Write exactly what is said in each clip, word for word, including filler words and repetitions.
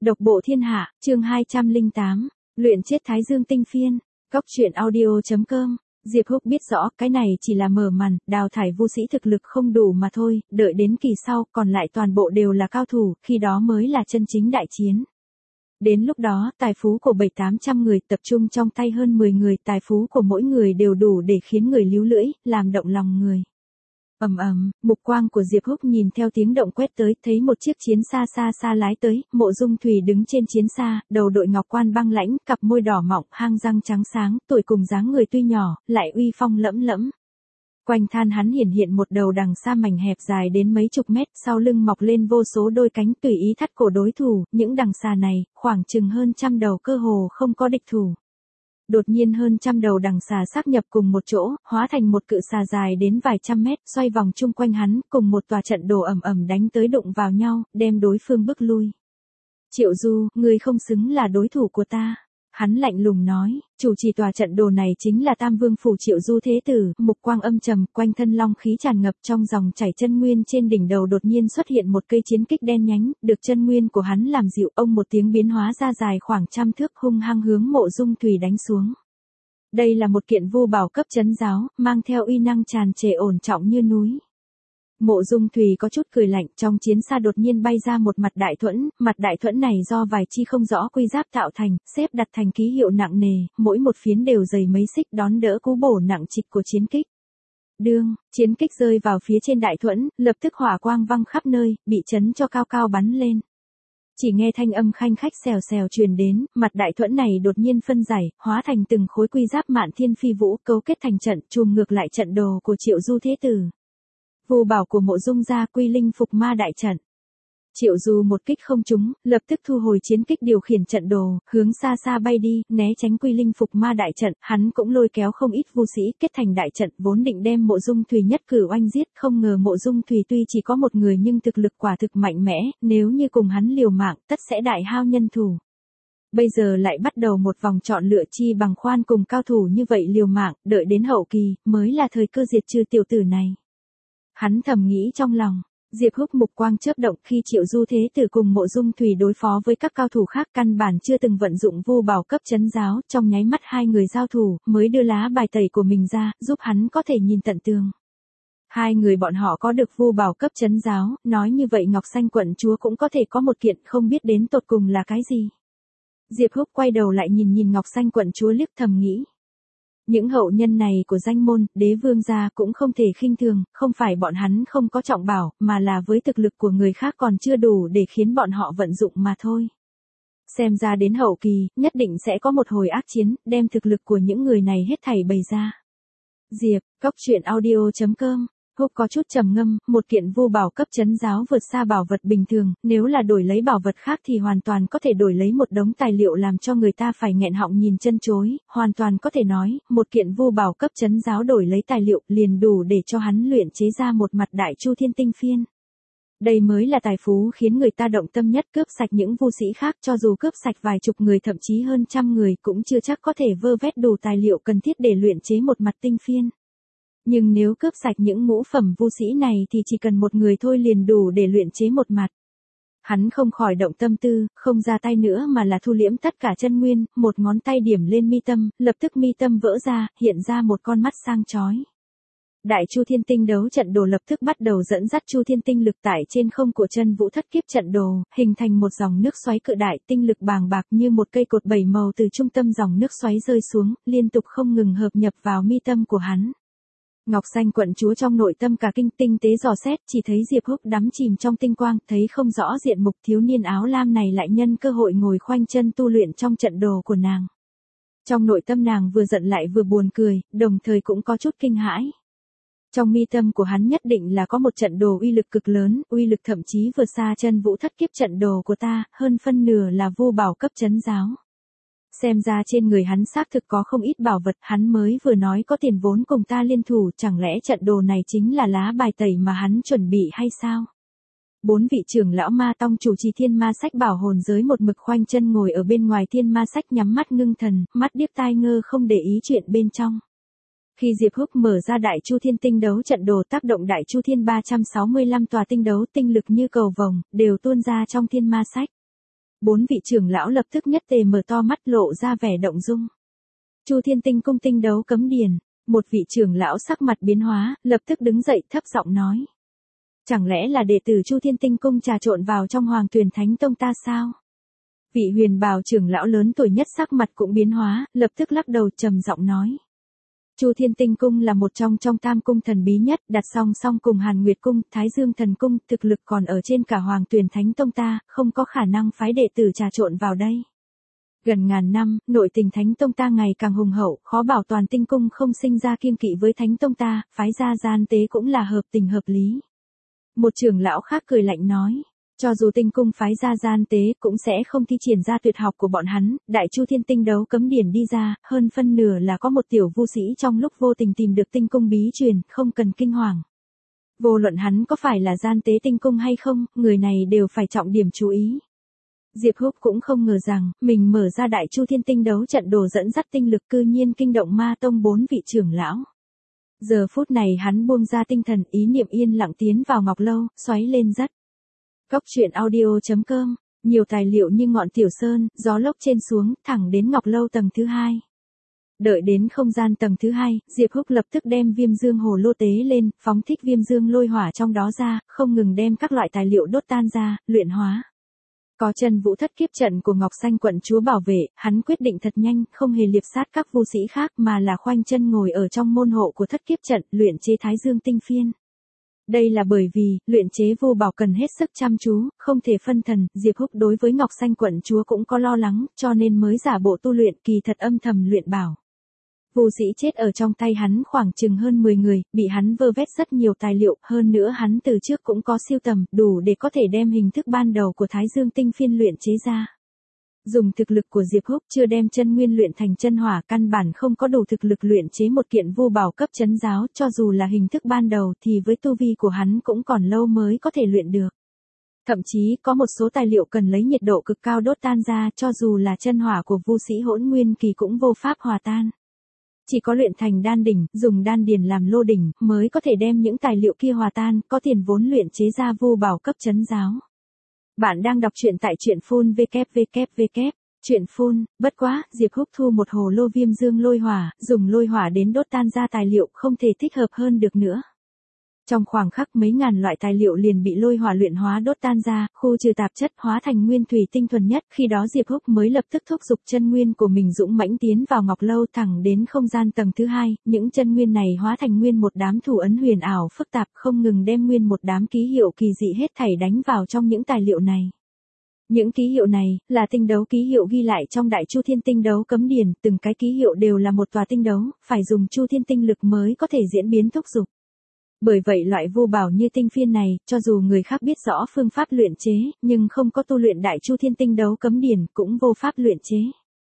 Độc bộ thiên hạ, chương hai trăm lẻ tám, luyện chết Thái Dương tinh phiên, góc truyện audio.com. Diệp Húc biết rõ cái này chỉ là mở màn, đào thải vô sĩ thực lực không đủ mà thôi, đợi đến kỳ sau, còn lại toàn bộ đều là cao thủ, khi đó mới là chân chính đại chiến. Đến lúc đó, tài phú của bảy tám trăm người tập trung trong tay hơn mười người, tài phú của mỗi người đều đủ để khiến người líu lưỡi, làm động lòng người. Ầm ầm, mục quang của Diệp Húc nhìn theo tiếng động quét tới, thấy một chiếc chiến xa xa xa lái tới, Mộ Dung Thùy đứng trên chiến xa, đầu đội ngọc quan băng lãnh, cặp môi đỏ mọng, hang răng trắng sáng, tuổi cùng dáng người tuy nhỏ, lại uy phong lẫm lẫm. Quanh than hắn hiển hiện một đầu đằng sa mảnh hẹp dài đến mấy chục mét, sau lưng mọc lên vô số đôi cánh tùy ý thắt cổ đối thủ, những đằng xà này, khoảng chừng hơn trăm đầu cơ hồ không có địch thủ. Đột nhiên hơn trăm đầu đằng xà sáp nhập cùng một chỗ, hóa thành một cự xà dài đến vài trăm mét, xoay vòng chung quanh hắn, cùng một tòa trận đồ ầm ầm đánh tới đụng vào nhau, đem đối phương bức lui. Triệu Du, ngươi không xứng là đối thủ của ta. Hắn lạnh lùng nói, chủ trì tòa trận đồ này chính là Tam Vương phủ Triệu Du thế tử, mục quang âm trầm, quanh thân long khí tràn ngập, trong dòng chảy chân nguyên trên đỉnh đầu đột nhiên xuất hiện một cây chiến kích đen nhánh, được chân nguyên của hắn làm dịu, ông một tiếng biến hóa ra dài khoảng trăm thước, hung hăng hướng Mộ Dung Thùy đánh xuống. Đây là một kiện vu bảo cấp trấn giáo, mang theo uy năng tràn trề ổn trọng như núi. Mộ Dung Thùy có chút cười lạnh, trong chiến xa đột nhiên bay ra một mặt đại thuẫn, mặt đại thuẫn này do vài chi không rõ quy giáp tạo thành, xếp đặt thành ký hiệu nặng nề, mỗi một phiến đều dày mấy xích đón đỡ cú bổ nặng trịch của chiến kích. Đương, chiến kích rơi vào phía trên đại thuẫn, lập tức hỏa quang văng khắp nơi, bị chấn cho cao cao bắn lên. Chỉ nghe thanh âm khanh khách xèo xèo truyền đến, mặt đại thuẫn này đột nhiên phân giải, hóa thành từng khối quy giáp mạn thiên phi vũ, cấu kết thành trận, chùm ngược lại trận đồ của Triệu Du thế tử. Vu bảo của Mộ Dung gia, Quy Linh Phục Ma đại trận. Triệu Du một kích không trúng, lập tức thu hồi chiến kích điều khiển trận đồ, hướng xa xa bay đi, né tránh Quy Linh Phục Ma đại trận, hắn cũng lôi kéo không ít vu sĩ kết thành đại trận, vốn định đem Mộ Dung Thùy nhất cử oanh giết, không ngờ Mộ Dung Thùy tuy chỉ có một người nhưng thực lực quả thực mạnh mẽ, nếu như cùng hắn liều mạng, tất sẽ đại hao nhân thủ. Bây giờ lại bắt đầu một vòng chọn lựa chi bằng khoan cùng cao thủ như vậy liều mạng, đợi đến hậu kỳ, mới là thời cơ diệt trừ tiểu tử này. Hắn thầm nghĩ trong lòng, Diệp Húc mục quang chớp động, khi Triệu Du thế tử cùng Mộ Dung Thùy đối phó với các cao thủ khác căn bản chưa từng vận dụng vu bảo cấp trấn giáo, trong nháy mắt hai người giao thủ, mới đưa lá bài tẩy của mình ra, giúp hắn có thể nhìn tận tường. Hai người bọn họ có được vu bảo cấp trấn giáo, nói như vậy Ngọc Xanh quận chúa cũng có thể có một kiện, không biết đến tột cùng là cái gì. Diệp Húc quay đầu lại nhìn nhìn Ngọc Xanh quận chúa liếc thầm nghĩ. Những hậu nhân này của danh môn, đế vương gia cũng không thể khinh thường, không phải bọn hắn không có trọng bảo, mà là với thực lực của người khác còn chưa đủ để khiến bọn họ vận dụng mà thôi. Xem ra đến hậu kỳ, nhất định sẽ có một hồi ác chiến, đem thực lực của những người này hết thảy bày ra. Diệp, góc truyện audio.com. Húc có chút trầm ngâm, một kiện vu bảo cấp trấn giáo vượt xa bảo vật bình thường, nếu là đổi lấy bảo vật khác thì hoàn toàn có thể đổi lấy một đống tài liệu làm cho người ta phải nghẹn họng nhìn chân chối, hoàn toàn có thể nói, một kiện vu bảo cấp trấn giáo đổi lấy tài liệu liền đủ để cho hắn luyện chế ra một mặt đại chu thiên tinh phiên. Đây mới là tài phú khiến người ta động tâm nhất, cướp sạch những vu sĩ khác, cho dù cướp sạch vài chục người thậm chí hơn trăm người cũng chưa chắc có thể vơ vét đủ tài liệu cần thiết để luyện chế một mặt tinh phiên. Nhưng nếu cướp sạch những ngũ phẩm vu sĩ này thì chỉ cần một người thôi liền đủ để luyện chế một mặt. Hắn không khỏi động tâm tư, không ra tay nữa mà là thu liễm tất cả chân nguyên, một ngón tay điểm lên mi tâm, lập tức mi tâm vỡ ra, hiện ra một con mắt sang chói. Đại Chu Thiên Tinh đấu trận đồ lập tức bắt đầu dẫn dắt Chu Thiên Tinh lực tại trên không của chân vũ thất kiếp trận đồ, hình thành một dòng nước xoáy cự đại, tinh lực bàng bạc như một cây cột bảy màu từ trung tâm dòng nước xoáy rơi xuống, liên tục không ngừng hợp nhập vào mi tâm của hắn. Ngọc Xanh quận chúa trong nội tâm cả kinh, tinh tế dò xét, chỉ thấy Diệp Húc đắm chìm trong tinh quang, thấy không rõ diện mục thiếu niên áo lam này lại nhân cơ hội ngồi khoanh chân tu luyện trong trận đồ của nàng. Trong nội tâm nàng vừa giận lại vừa buồn cười, đồng thời cũng có chút kinh hãi. Trong mi tâm của hắn nhất định là có một trận đồ uy lực cực lớn, uy lực thậm chí vượt xa chân vũ thất kiếp trận đồ của ta, hơn phân nửa là vu bảo cấp trấn giáo. Xem ra trên người hắn xác thực có không ít bảo vật, hắn mới vừa nói có tiền vốn cùng ta liên thủ, chẳng lẽ trận đồ này chính là lá bài tẩy mà hắn chuẩn bị hay sao? Bốn vị trưởng lão ma tông chủ trì thiên ma sách bảo hồn giới một mực khoanh chân ngồi ở bên ngoài thiên ma sách nhắm mắt ngưng thần, mắt điếc tai ngơ không để ý chuyện bên trong. Khi Diệp Húc mở ra đại chu thiên tinh đấu trận đồ tác động đại chu thiên ba trăm sáu mươi lăm tòa tinh đấu tinh lực như cầu vồng, đều tuôn ra trong thiên ma sách. bốn vị trưởng lão lập tức nhất tề mở to mắt lộ ra vẻ động dung. Chu Thiên Tinh cung tinh đấu cấm điển, một vị trưởng lão sắc mặt biến hóa, lập tức đứng dậy thấp giọng nói. Chẳng lẽ là đệ tử Chu Thiên Tinh cung trà trộn vào trong Hoàng Tuyền Thánh Tông ta sao? Vị huyền bào trưởng lão lớn tuổi nhất sắc mặt cũng biến hóa, lập tức lắc đầu trầm giọng nói. Chu Thiên Tinh cung là một trong trong tam cung thần bí nhất, đặt song song cùng Hàn Nguyệt cung, Thái Dương thần cung, thực lực còn ở trên cả Hoàng Tuyền Thánh Tông ta, không có khả năng phái đệ tử trà trộn vào đây. Gần ngàn năm, nội tình Thánh Tông ta ngày càng hùng hậu, khó bảo toàn tinh cung không sinh ra kiêng kỵ với Thánh Tông ta, phái ra gian tế cũng là hợp tình hợp lý. Một trưởng lão khác cười lạnh nói. Cho dù tinh cung phái ra gian tế cũng sẽ không thi triển ra tuyệt học của bọn hắn, đại Chu Thiên Tinh đấu cấm điển đi ra, hơn phân nửa là có một tiểu vu sĩ trong lúc vô tình tìm được tinh cung bí truyền, không cần kinh hoàng. Vô luận hắn có phải là gian tế tinh cung hay không, người này đều phải trọng điểm chú ý. Diệp Húc cũng không ngờ rằng, mình mở ra đại Chu Thiên Tinh đấu trận đồ dẫn dắt tinh lực cư nhiên kinh động ma tông bốn vị trưởng lão. Giờ phút này hắn buông ra tinh thần, ý niệm yên lặng tiến vào ngọc lâu, xoáy lên rất. Cốc truyện audio chấm com, nhiều tài liệu như ngọn tiểu sơn, gió lốc trên xuống, thẳng đến ngọc lâu tầng thứ hai. Đợi đến không gian tầng thứ hai, Diệp Húc lập tức đem viêm dương hồ lô tế lên, phóng thích viêm dương lôi hỏa trong đó ra, không ngừng đem các loại tài liệu đốt tan ra, luyện hóa. Có chân vũ thất kiếp trận của Ngọc Xanh quận chúa bảo vệ, hắn quyết định thật nhanh, không hề liệp sát các vu sĩ khác mà là khoanh chân ngồi ở trong môn hộ của thất kiếp trận, luyện chế Thái Dương tinh phiên. Đây là bởi vì, luyện chế vô bảo cần hết sức chăm chú, không thể phân thần, Diệp Húc đối với Ngọc Xanh quận chúa cũng có lo lắng, cho nên mới giả bộ tu luyện, kỳ thật âm thầm luyện bảo. Vu sĩ chết ở trong tay hắn khoảng chừng hơn mười người, bị hắn vơ vét rất nhiều tài liệu, hơn nữa hắn từ trước cũng có siêu tầm, đủ để có thể đem hình thức ban đầu của Thái Dương tinh phiên luyện chế ra. Dùng thực lực của Diệp Húc chưa đem chân nguyên luyện thành chân hỏa, căn bản không có đủ thực lực luyện chế một kiện vô bảo cấp trấn giáo, cho dù là hình thức ban đầu thì với tu vi của hắn cũng còn lâu mới có thể luyện được. Thậm chí có một số tài liệu cần lấy nhiệt độ cực cao đốt tan ra, cho dù là chân hỏa của vu sĩ hỗn nguyên kỳ cũng vô pháp hòa tan. Chỉ có luyện thành đan đỉnh, dùng đan điền làm lô đỉnh, mới có thể đem những tài liệu kia hòa tan, có tiền vốn luyện chế ra vô bảo cấp trấn giáo. Bạn đang đọc truyện tại truyện phun www. Truyện phun, bất quá, Diệp Húc thu một hồ lô viêm dương lôi hỏa, dùng lôi hỏa đến đốt tan ra tài liệu, không thể thích hợp hơn được nữa. Trong khoảng khắc mấy ngàn loại tài liệu liền bị lôi hỏa luyện hóa đốt tan ra, khu trừ tạp chất hóa thành nguyên thủy tinh thuần nhất, khi đó Diệp Húc mới lập tức thúc giục chân nguyên của mình dũng mãnh tiến vào ngọc lâu thẳng đến không gian tầng thứ hai, những chân nguyên này hóa thành nguyên một đám thủ ấn huyền ảo phức tạp, không ngừng đem nguyên một đám ký hiệu kỳ dị hết thảy đánh vào trong những tài liệu này. Những ký hiệu này, là tinh đấu ký hiệu ghi lại trong đại Chu Thiên tinh đấu cấm điển, từng cái ký hiệu đều là một tòa tinh đấu, phải dùng Chu Thiên tinh lực mới có thể diễn biến thúc giục. Bởi vậy loại vô bảo như tinh phiên này, cho dù người khác biết rõ phương pháp luyện chế, nhưng không có tu luyện đại Chu Thiên tinh đấu cấm điển, cũng vô pháp luyện chế.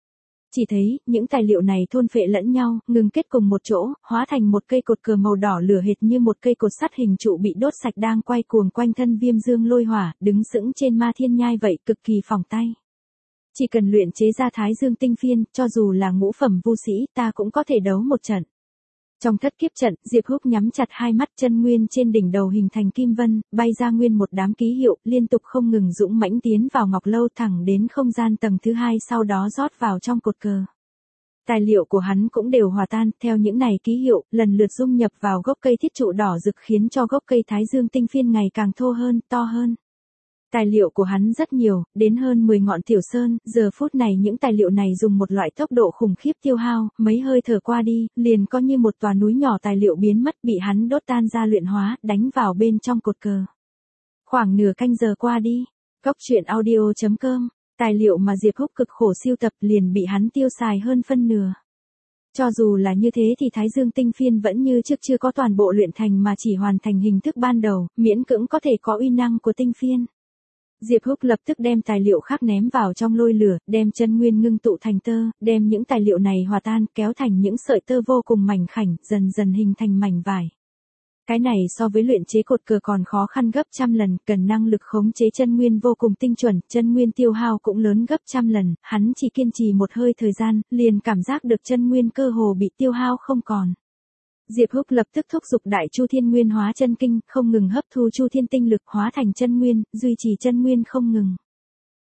Chỉ thấy, những tài liệu này thôn phệ lẫn nhau, ngừng kết cùng một chỗ, hóa thành một cây cột cờ màu đỏ lửa hệt như một cây cột sắt hình trụ bị đốt sạch đang quay cuồng quanh thân viêm dương lôi hỏa, đứng sững trên ma thiên nhai vậy, cực kỳ phỏng tay. Chỉ cần luyện chế ra Thái Dương tinh phiên, cho dù là ngũ phẩm vu sĩ, ta cũng có thể đấu một trận. Trong thất kiếp trận, Diệp Húc nhắm chặt hai mắt, chân nguyên trên đỉnh đầu hình thành kim vân, bay ra nguyên một đám ký hiệu, liên tục không ngừng dũng mãnh tiến vào ngọc lâu thẳng đến không gian tầng thứ hai, sau đó rót vào trong cột cờ. Tài liệu của hắn cũng đều hòa tan, theo những này ký hiệu, lần lượt dung nhập vào gốc cây thiết trụ đỏ rực khiến cho gốc cây Thái Dương tinh phiên ngày càng thô hơn, to hơn. Tài liệu của hắn rất nhiều, đến hơn mười ngọn tiểu sơn, giờ phút này những tài liệu này dùng một loại tốc độ khủng khiếp tiêu hao, mấy hơi thở qua đi, liền có như một tòa núi nhỏ tài liệu biến mất bị hắn đốt tan ra luyện hóa, đánh vào bên trong cột cờ. Khoảng nửa canh giờ qua đi, cốc truyện audio chấm com, tài liệu mà Diệp Húc cực khổ siêu tập liền bị hắn tiêu xài hơn phân nửa. Cho dù là như thế thì Thái Dương tinh phiên vẫn như trước chưa có toàn bộ luyện thành mà chỉ hoàn thành hình thức ban đầu, miễn cưỡng có thể có uy năng của tinh phiên. Diệp Húc lập tức đem tài liệu khác ném vào trong lôi lửa, đem chân nguyên ngưng tụ thành tơ, đem những tài liệu này hòa tan, kéo thành những sợi tơ vô cùng mảnh khảnh, dần dần hình thành mảnh vải. Cái này so với luyện chế cột cờ còn khó khăn gấp trăm lần, cần năng lực khống chế chân nguyên vô cùng tinh chuẩn, chân nguyên tiêu hao cũng lớn gấp trăm lần, hắn chỉ kiên trì một hơi thời gian, liền cảm giác được chân nguyên cơ hồ bị tiêu hao không còn. Diệp Húc lập tức thúc giục đại Chu Thiên Nguyên hóa chân kinh, không ngừng hấp thu Chu Thiên tinh lực hóa thành chân nguyên, duy trì chân nguyên không ngừng.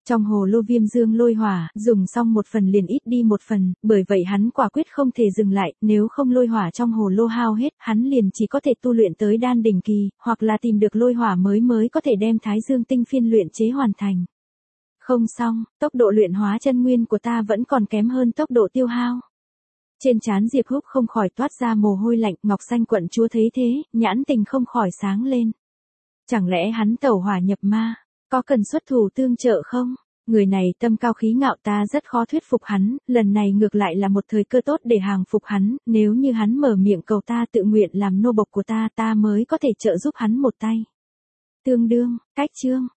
Trong hồ lô viêm dương lôi hỏa, dùng xong một phần liền ít đi một phần, bởi vậy hắn quả quyết không thể dừng lại, nếu không lôi hỏa trong hồ lô hao hết, hắn liền chỉ có thể tu luyện tới đan đỉnh kỳ, hoặc là tìm được lôi hỏa mới mới có thể đem Thái Dương tinh phiên luyện chế hoàn thành. Không xong, tốc độ luyện hóa chân nguyên của ta vẫn còn kém hơn tốc độ tiêu hao. Trên trán Diệp Húc không khỏi toát ra mồ hôi lạnh, Ngọc Xanh quận chúa thấy thế, nhãn tình không khỏi sáng lên. Chẳng lẽ hắn tẩu hỏa nhập ma, có cần xuất thủ tương trợ không? Người này tâm cao khí ngạo, ta rất khó thuyết phục hắn, lần này ngược lại là một thời cơ tốt để hàng phục hắn, nếu như hắn mở miệng cầu ta tự nguyện làm nô bộc của ta, ta mới có thể trợ giúp hắn một tay. Tương đương, cách chương,